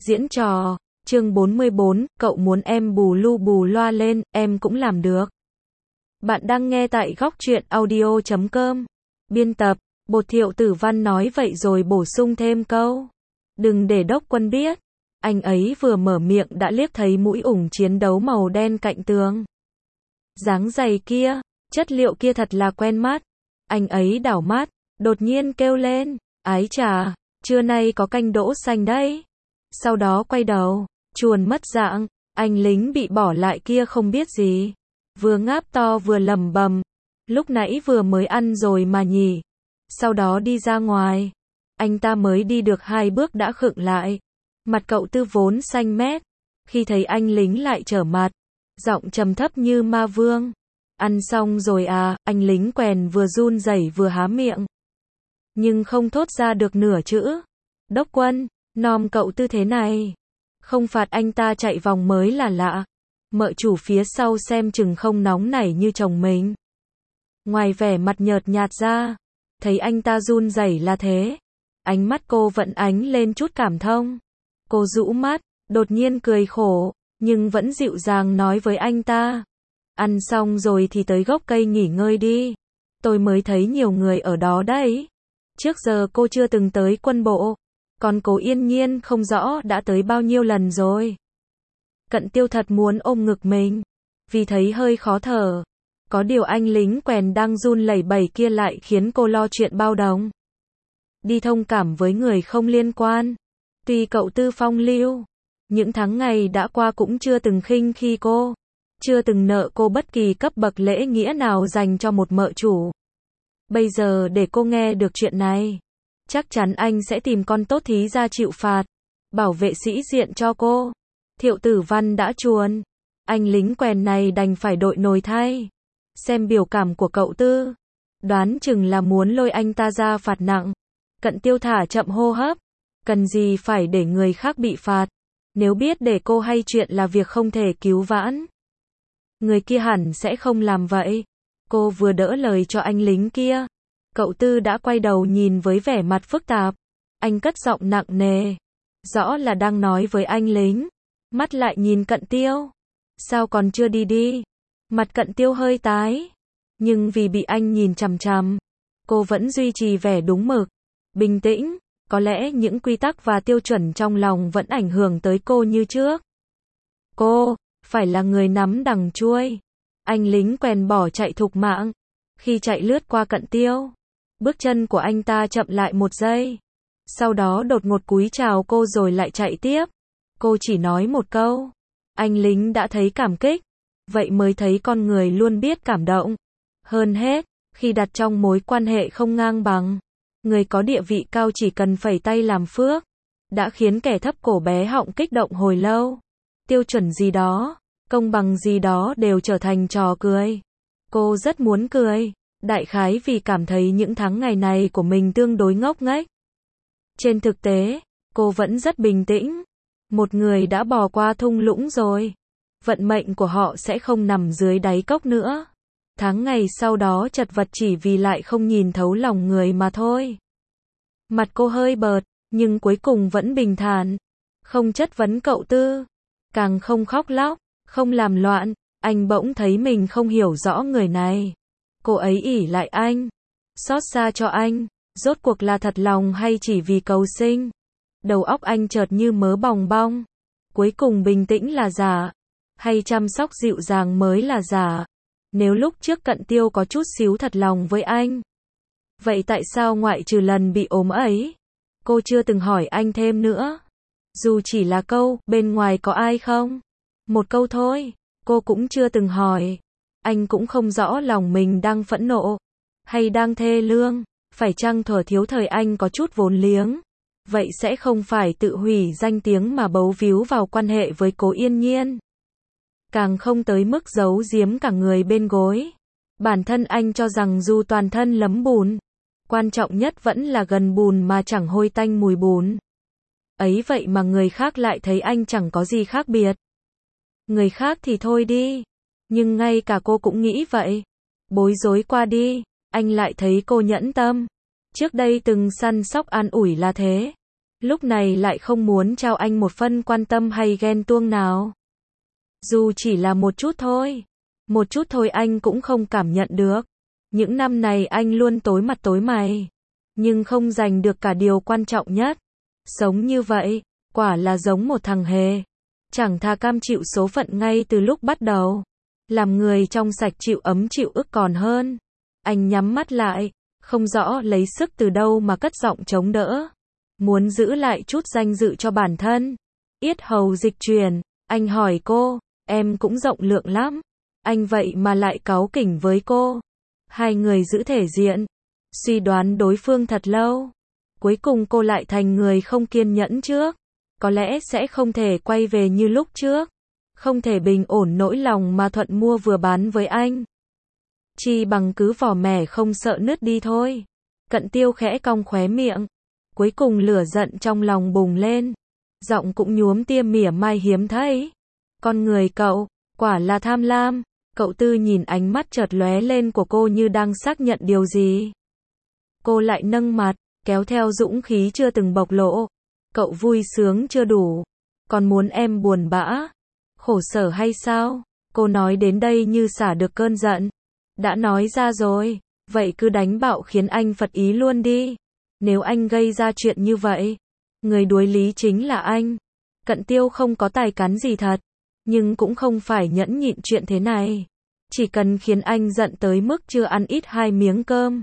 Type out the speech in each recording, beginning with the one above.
Diễn trò, chương 44, cậu muốn em bù lu bù loa lên, em cũng làm được. Bạn đang nghe tại góc truyện audio.com. Biên tập, Bột Thiệu Tử Văn nói vậy rồi bổ sung thêm câu. Đừng để Đốc Quân biết. Anh ấy vừa mở miệng đã liếc thấy mũi ủng chiến đấu màu đen cạnh tường. Dáng giày kia, chất liệu kia thật là quen mắt. Anh ấy đảo mắt, đột nhiên kêu lên, ái chà, trưa nay có canh đỗ xanh đấy. Sau đó quay đầu, chuồn mất dạng, anh lính bị bỏ lại kia không biết gì. Vừa ngáp to vừa lẩm bẩm, lúc nãy vừa mới ăn rồi mà nhỉ. Sau đó đi ra ngoài, anh ta mới đi được 2 bước đã khựng lại. Mặt cậu Tư vốn xanh mét, khi thấy anh lính lại trở mặt, giọng trầm thấp như ma vương. Ăn xong rồi à, anh lính quèn vừa run rẩy vừa há miệng. Nhưng không thốt ra được nửa chữ. Đốc Quân, nom cậu Tư thế này. Không phạt anh ta chạy vòng mới là lạ. Mợ chủ phía sau xem chừng không nóng nảy như chồng mình. Ngoài vẻ mặt nhợt nhạt ra, thấy anh ta run rẩy là thế. Ánh mắt cô vẫn ánh lên chút cảm thông. Cô rũ mắt, đột nhiên cười khổ, nhưng vẫn dịu dàng nói với anh ta. Ăn xong rồi thì tới gốc cây nghỉ ngơi đi. Tôi mới thấy nhiều người ở đó đấy. Trước giờ cô chưa từng tới quân bộ. Còn cô Yên Nhiên không rõ đã tới bao nhiêu lần rồi. Cận Tiêu thật muốn ôm ngực mình, vì thấy hơi khó thở. Có điều anh lính quèn đang run lẩy bẩy kia lại khiến cô lo chuyện bao đồng. Đi thông cảm với người không liên quan. Tuy cậu Tư phong lưu, những tháng ngày đã qua cũng chưa từng khinh khi cô. Chưa từng nợ cô bất kỳ cấp bậc lễ nghĩa nào dành cho một mợ chủ. Bây giờ để cô nghe được chuyện này, chắc chắn anh sẽ tìm con tốt thí ra chịu phạt, bảo vệ sĩ diện cho cô. Thiệu Tử Văn đã chuồn, anh lính quèn này đành phải đội nồi thay. Xem biểu cảm của cậu Tư, đoán chừng là muốn lôi anh ta ra phạt nặng. Cận Tiêu thả chậm hô hấp, cần gì phải để người khác bị phạt, nếu biết để cô hay chuyện là việc không thể cứu vãn. Người kia hẳn sẽ không làm vậy. Cô vừa đỡ lời cho anh lính kia, cậu Tư đã quay đầu nhìn với vẻ mặt phức tạp. Anh cất giọng nặng nề, rõ là đang nói với anh lính. Mắt lại nhìn Cận Tiêu. Sao còn chưa đi đi? Mặt Cận Tiêu hơi tái, nhưng vì bị anh nhìn chằm chằm, cô vẫn duy trì vẻ đúng mực, bình tĩnh. Có lẽ những quy tắc và tiêu chuẩn trong lòng vẫn ảnh hưởng tới cô như trước. Cô phải là người nắm đằng chuôi. Anh lính quèn bỏ chạy thục mạng. Khi chạy lướt qua Cận Tiêu, bước chân của anh ta chậm lại 1 giây. Sau đó đột ngột cúi chào cô rồi lại chạy tiếp. Cô chỉ nói một câu. Anh lính đã thấy cảm kích. Vậy mới thấy con người luôn biết cảm động. Hơn hết, khi đặt trong mối quan hệ không ngang bằng, người có địa vị cao chỉ cần phẩy tay làm phước, đã khiến kẻ thấp cổ bé họng kích động hồi lâu. Tiêu chuẩn gì đó, công bằng gì đó đều trở thành trò cười. Cô rất muốn cười, đại khái vì cảm thấy những tháng ngày này của mình tương đối ngốc nghếch. Trên thực tế, cô vẫn rất bình tĩnh. Một người đã bò qua thung lũng rồi, vận mệnh của họ sẽ không nằm dưới đáy cốc nữa. Tháng ngày sau đó chật vật chỉ vì lại không nhìn thấu lòng người mà thôi. Mặt cô hơi bợt, nhưng cuối cùng vẫn bình thản. Không chất vấn cậu Tư, càng không khóc lóc, không làm loạn. Anh bỗng thấy mình không hiểu rõ người này. Cô ấy ỷ lại anh, xót xa cho anh, rốt cuộc là thật lòng hay chỉ vì cầu sinh. Đầu óc anh chợt như mớ bòng bong. Cuối cùng bình tĩnh là giả, hay chăm sóc dịu dàng mới là giả? Nếu lúc trước Cận Tiêu có chút xíu thật lòng với anh, vậy tại sao ngoại trừ lần bị ốm ấy, cô chưa từng hỏi anh thêm nữa? Dù chỉ là câu, bên ngoài có ai không? Một câu thôi, cô cũng chưa từng hỏi. Anh cũng không rõ lòng mình đang phẫn nộ, hay đang thê lương. Phải chăng thuở thiếu thời anh có chút vốn liếng, vậy sẽ không phải tự hủy danh tiếng mà bấu víu vào quan hệ với cố Yên Nhiên. Càng không tới mức giấu giếm cả người bên gối. Bản thân anh cho rằng dù toàn thân lấm bùn, quan trọng nhất vẫn là gần bùn mà chẳng hôi tanh mùi bùn. Ấy vậy mà người khác lại thấy anh chẳng có gì khác biệt. Người khác thì thôi đi, nhưng ngay cả cô cũng nghĩ vậy. Bối rối qua đi, anh lại thấy cô nhẫn tâm. Trước đây từng săn sóc an ủi là thế. lúc này lại không muốn trao anh một phân quan tâm hay ghen tuông nào. Dù chỉ là một chút thôi anh cũng không cảm nhận được. Những năm này anh luôn tối mặt tối mày, nhưng không giành được cả điều quan trọng nhất. Sống như vậy, quả là giống một thằng hề. Chẳng thà cam chịu số phận ngay từ lúc bắt đầu. Làm người trong sạch chịu ấm chịu ức còn hơn. Anh nhắm mắt lại, không rõ lấy sức từ đâu mà cất giọng chống đỡ. Muốn giữ lại chút danh dự cho bản thân. Yết hầu dịch chuyển, anh hỏi cô, em cũng rộng lượng lắm. Anh vậy mà lại cáu kỉnh với cô. Hai người giữ thể diện, suy đoán đối phương thật lâu. Cuối cùng cô lại thành người không kiên nhẫn trước. Có lẽ sẽ không thể quay về như lúc trước. Không thể bình ổn nỗi lòng mà thuận mua vừa bán với anh. Chi bằng cứ vỏ mẻ không sợ nứt đi thôi. Cận Tiêu khẽ cong khóe miệng. Cuối cùng lửa giận trong lòng bùng lên. Giọng cũng nhuốm tia mỉa mai hiếm thấy. Con người cậu, quả là tham lam. Cậu Tư nhìn ánh mắt chợt lóe lên của cô như đang xác nhận điều gì. Cô lại nâng mặt, kéo theo dũng khí chưa từng bộc lộ. Cậu vui sướng chưa đủ, còn muốn em buồn bã, khổ sở hay sao? Cô nói đến đây như xả được cơn giận. Đã nói ra rồi, vậy cứ đánh bạo khiến anh phật ý luôn đi. Nếu anh gây ra chuyện như vậy, người đuối lý chính là anh. Cận Tiêu không có tài cán gì thật, nhưng cũng không phải nhẫn nhịn chuyện thế này. Chỉ cần khiến anh giận tới mức chưa ăn ít 2 miếng cơm,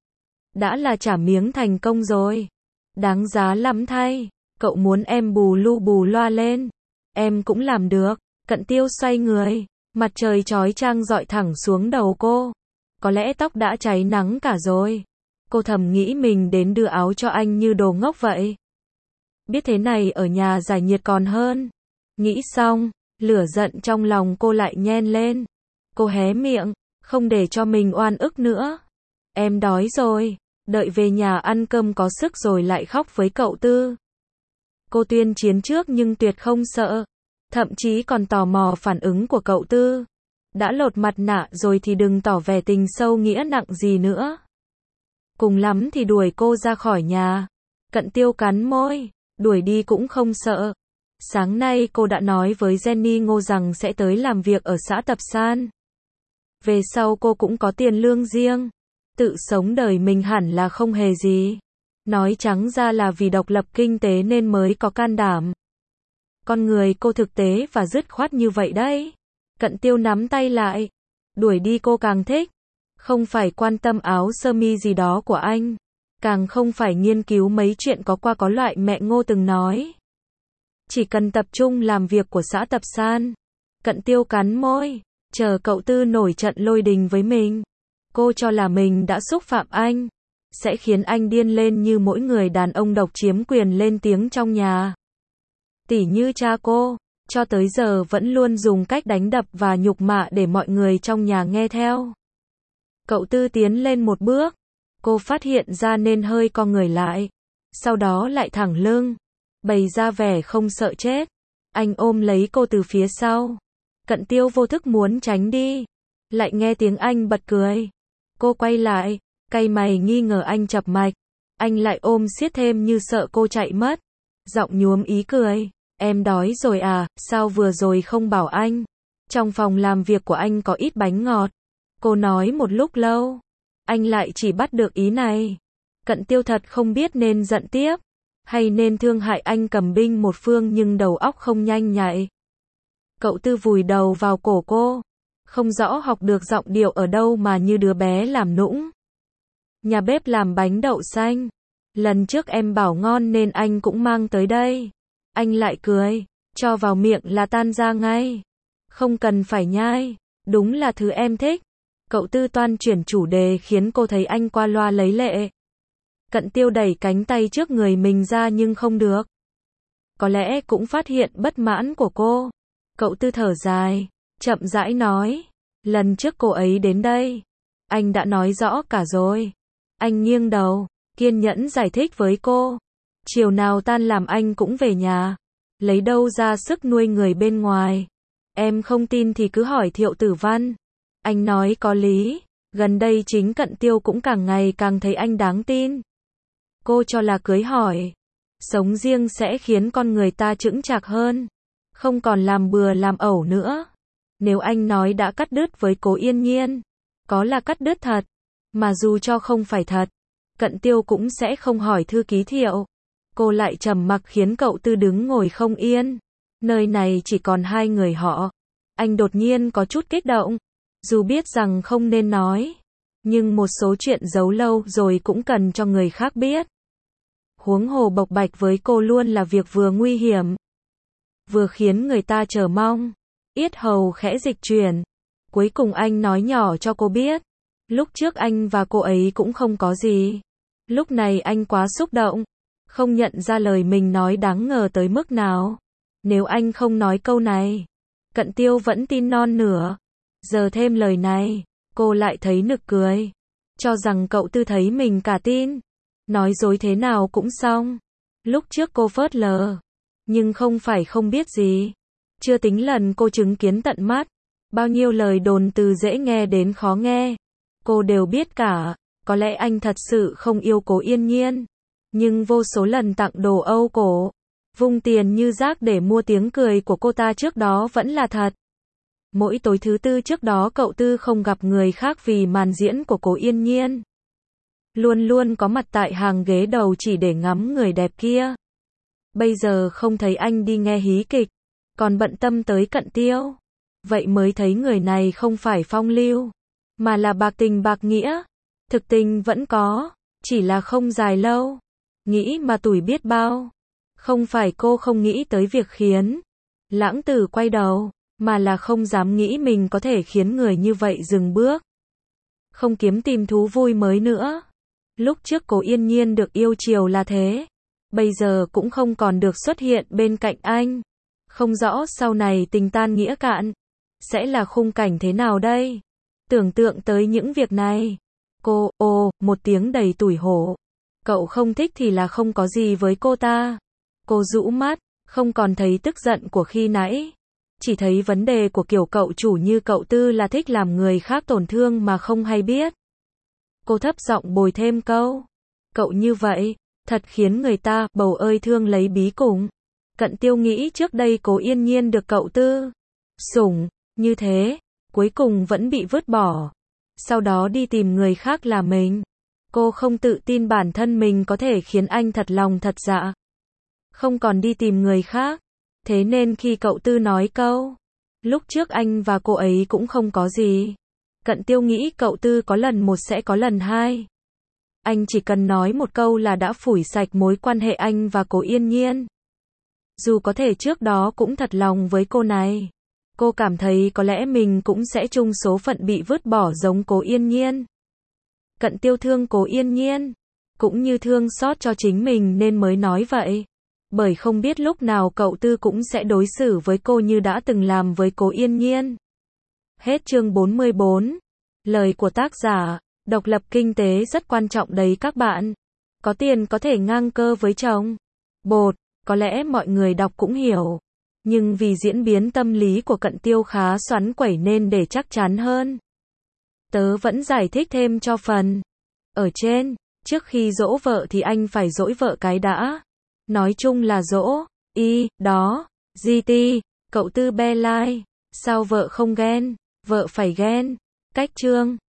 đã là trả miếng thành công rồi. Đáng giá lắm thay. Cậu muốn em bù lu bù loa lên, em cũng làm được. Cận Tiêu xoay người, mặt trời chói chang rọi thẳng xuống đầu cô. Có lẽ tóc đã cháy nắng cả rồi. Cô thầm nghĩ mình đến đưa áo cho anh như đồ ngốc vậy. Biết thế này ở nhà giải nhiệt còn hơn. Nghĩ xong, lửa giận trong lòng cô lại nhen lên. Cô hé miệng, không để cho mình oan ức nữa. Em đói rồi, đợi về nhà ăn cơm có sức rồi lại khóc với cậu Tư. Cô tuyên chiến trước nhưng tuyệt không sợ. Thậm chí còn tò mò phản ứng của cậu Tư. Đã lột mặt nạ rồi thì đừng tỏ vẻ tình sâu nghĩa nặng gì nữa. Cùng lắm thì đuổi cô ra khỏi nhà. Cận Tiêu cắn môi, đuổi đi cũng không sợ. Sáng nay cô đã nói với Jenny Ngô rằng sẽ tới làm việc ở xã Tập San. Về sau cô cũng có tiền lương riêng. Tự sống đời mình hẳn là không hề gì. Nói trắng ra là vì độc lập kinh tế nên mới có can đảm. Con người cô thực tế và dứt khoát như vậy đấy. Cận Tiêu nắm tay lại. Đuổi đi cô càng thích. Không phải quan tâm áo sơ mi gì đó của anh. Càng không phải nghiên cứu mấy chuyện có qua có loại mẹ Ngô từng nói. Chỉ cần tập trung làm việc của xã Tập San. Cận Tiêu cắn môi, chờ cậu Tư nổi trận lôi đình với mình. Cô cho là mình đã xúc phạm anh, sẽ khiến anh điên lên như mỗi người đàn ông độc chiếm quyền lên tiếng trong nhà. Tỉ như cha cô, cho tới giờ vẫn luôn dùng cách đánh đập và nhục mạ để mọi người trong nhà nghe theo. Cậu Tư tiến lên một bước, cô phát hiện ra nên hơi co người lại, sau đó lại thẳng lưng, bày ra vẻ không sợ chết. Anh ôm lấy cô từ phía sau. Cận Tiêu vô thức muốn tránh đi, lại nghe tiếng anh bật cười. Cô quay lại, cay mày nghi ngờ anh chập mạch. Anh lại ôm siết thêm như sợ cô chạy mất. Giọng nhuốm ý cười. Em đói rồi à, sao vừa rồi không bảo anh? Trong phòng làm việc của anh có ít bánh ngọt. Cô nói một lúc lâu. Anh lại chỉ bắt được ý này. Cận Tiêu thật không biết nên giận tiếp, hay nên thương hại anh cầm binh một phương nhưng đầu óc không nhanh nhạy. Cậu Tư vùi đầu vào cổ cô. Không rõ học được giọng điệu ở đâu mà như đứa bé làm nũng. Nhà bếp làm bánh đậu xanh. Lần trước em bảo ngon nên anh cũng mang tới đây. Anh lại cười, cho vào miệng là tan ra ngay. Không cần phải nhai, đúng là thứ em thích. Cậu Tư toan chuyển chủ đề khiến cô thấy anh qua loa lấy lệ. Cận Tiêu đẩy cánh tay trước người mình ra nhưng không được. Có lẽ cũng phát hiện bất mãn của cô. Cậu Tư thở dài, chậm rãi nói. Lần trước cô ấy đến đây, anh đã nói rõ cả rồi. Anh nghiêng đầu, kiên nhẫn giải thích với cô. Chiều nào tan làm anh cũng về nhà. Lấy đâu ra sức nuôi người bên ngoài. Em không tin thì cứ hỏi Thiệu Tử Văn. Anh nói có lý. Gần đây chính Cận Tiêu cũng càng ngày càng thấy anh đáng tin. Cô cho là cưới hỏi. Sống riêng sẽ khiến con người ta chững chạc hơn, không còn làm bừa làm ẩu nữa. Nếu anh nói đã cắt đứt với Cố Yên Nhiên, có là cắt đứt thật, mà dù cho không phải thật, Cận Tiêu cũng sẽ không hỏi thư ký Thiệu. Cô lại trầm mặc khiến cậu Tư đứng ngồi không yên. Nơi này chỉ còn hai người họ. Anh đột nhiên có chút kích động, dù biết rằng không nên nói, nhưng một số chuyện giấu lâu rồi cũng cần cho người khác biết. Huống hồ bộc bạch với cô luôn là việc vừa nguy hiểm, vừa khiến người ta chờ mong. Yết hầu khẽ dịch chuyển. Cuối cùng anh nói nhỏ cho cô biết. Lúc trước anh và cô ấy cũng không có gì. Lúc này anh quá xúc động, không nhận ra lời mình nói đáng ngờ tới mức nào. Nếu anh không nói câu này, Cận Tiêu vẫn tin non nửa. Giờ thêm lời này, cô lại thấy nực cười. Cho rằng cậu Tư thấy mình cả tin. Nói dối thế nào cũng xong. Lúc trước cô phớt lờ, nhưng không phải không biết gì. Chưa tính lần cô chứng kiến tận mắt. Bao nhiêu lời đồn từ dễ nghe đến khó nghe, cô đều biết cả. Có lẽ anh thật sự không yêu Cố Yên Nhiên, nhưng vô số lần tặng đồ Âu cổ, vung tiền như rác để mua tiếng cười của cô ta trước đó vẫn là thật. Mỗi tối thứ tư trước đó cậu Tư không gặp người khác vì màn diễn của Cố Yên Nhiên. Luôn luôn có mặt tại hàng ghế đầu chỉ để ngắm người đẹp kia. Bây giờ không thấy anh đi nghe hí kịch, còn bận tâm tới Cận Tiêu. Vậy mới thấy người này không phải phong lưu, mà là bạc tình bạc nghĩa. Thực tình vẫn có, chỉ là không dài lâu. Nghĩ mà tủi biết bao. Không phải cô không nghĩ tới việc khiến Lãng Tử quay đầu, mà là không dám nghĩ mình có thể khiến người như vậy dừng bước. Không kiếm tìm thú vui mới nữa. Lúc trước Cố Yên Nhiên được yêu chiều là thế, bây giờ cũng không còn được xuất hiện bên cạnh anh. Không rõ sau này tình tan nghĩa cạn, sẽ là khung cảnh thế nào đây? Tưởng tượng tới những việc này, cô, một tiếng đầy tủi hổ. Cậu không thích thì là không có gì với cô ta. Cô rũ mắt, không còn thấy tức giận của khi nãy. Chỉ thấy vấn đề của kiểu cậu chủ như cậu Tư là thích làm người khác tổn thương mà không hay biết. Cô thấp giọng bồi thêm câu. Cậu như vậy, thật khiến người ta, bầu ơi thương lấy bí cùng. Cận Tiêu nghĩ trước đây Cố Yên Nhiên được cậu Tư sủng như thế, cuối cùng vẫn bị vứt bỏ. Sau đó đi tìm người khác là mình. Cô không tự tin bản thân mình có thể khiến anh thật lòng thật dạ. Không còn đi tìm người khác. Thế nên khi cậu Tư nói câu, lúc trước anh và cô ấy cũng không có gì. Cận Tiêu nghĩ cậu Tư có lần một sẽ có lần hai. Anh chỉ cần nói một câu là đã phủi sạch mối quan hệ anh và Cố Yên Nhiên. Dù có thể trước đó cũng thật lòng với cô này. Cô cảm thấy có lẽ mình cũng sẽ chung số phận bị vứt bỏ giống Cố Yên Nhiên. Cận Tiêu thương Cố Yên Nhiên, cũng như thương xót cho chính mình nên mới nói vậy. Bởi không biết lúc nào cậu Tư cũng sẽ đối xử với cô như đã từng làm với Cố Yên Nhiên. Hết chương 44. Lời của tác giả, độc lập kinh tế rất quan trọng đấy các bạn. Có tiền có thể ngang cơ với chồng. Bột, có lẽ mọi người đọc cũng hiểu. Nhưng vì diễn biến tâm lý của Cận Tiêu khá xoắn quẩy nên để chắc chắn hơn, tớ vẫn giải thích thêm cho phần ở trên. Trước khi dỗ vợ thì anh phải dỗi vợ cái đã. Nói chung là dỗ, đó, GT, cậu Tư be like. Sao vợ không ghen? Vợ phải ghen. Cách chương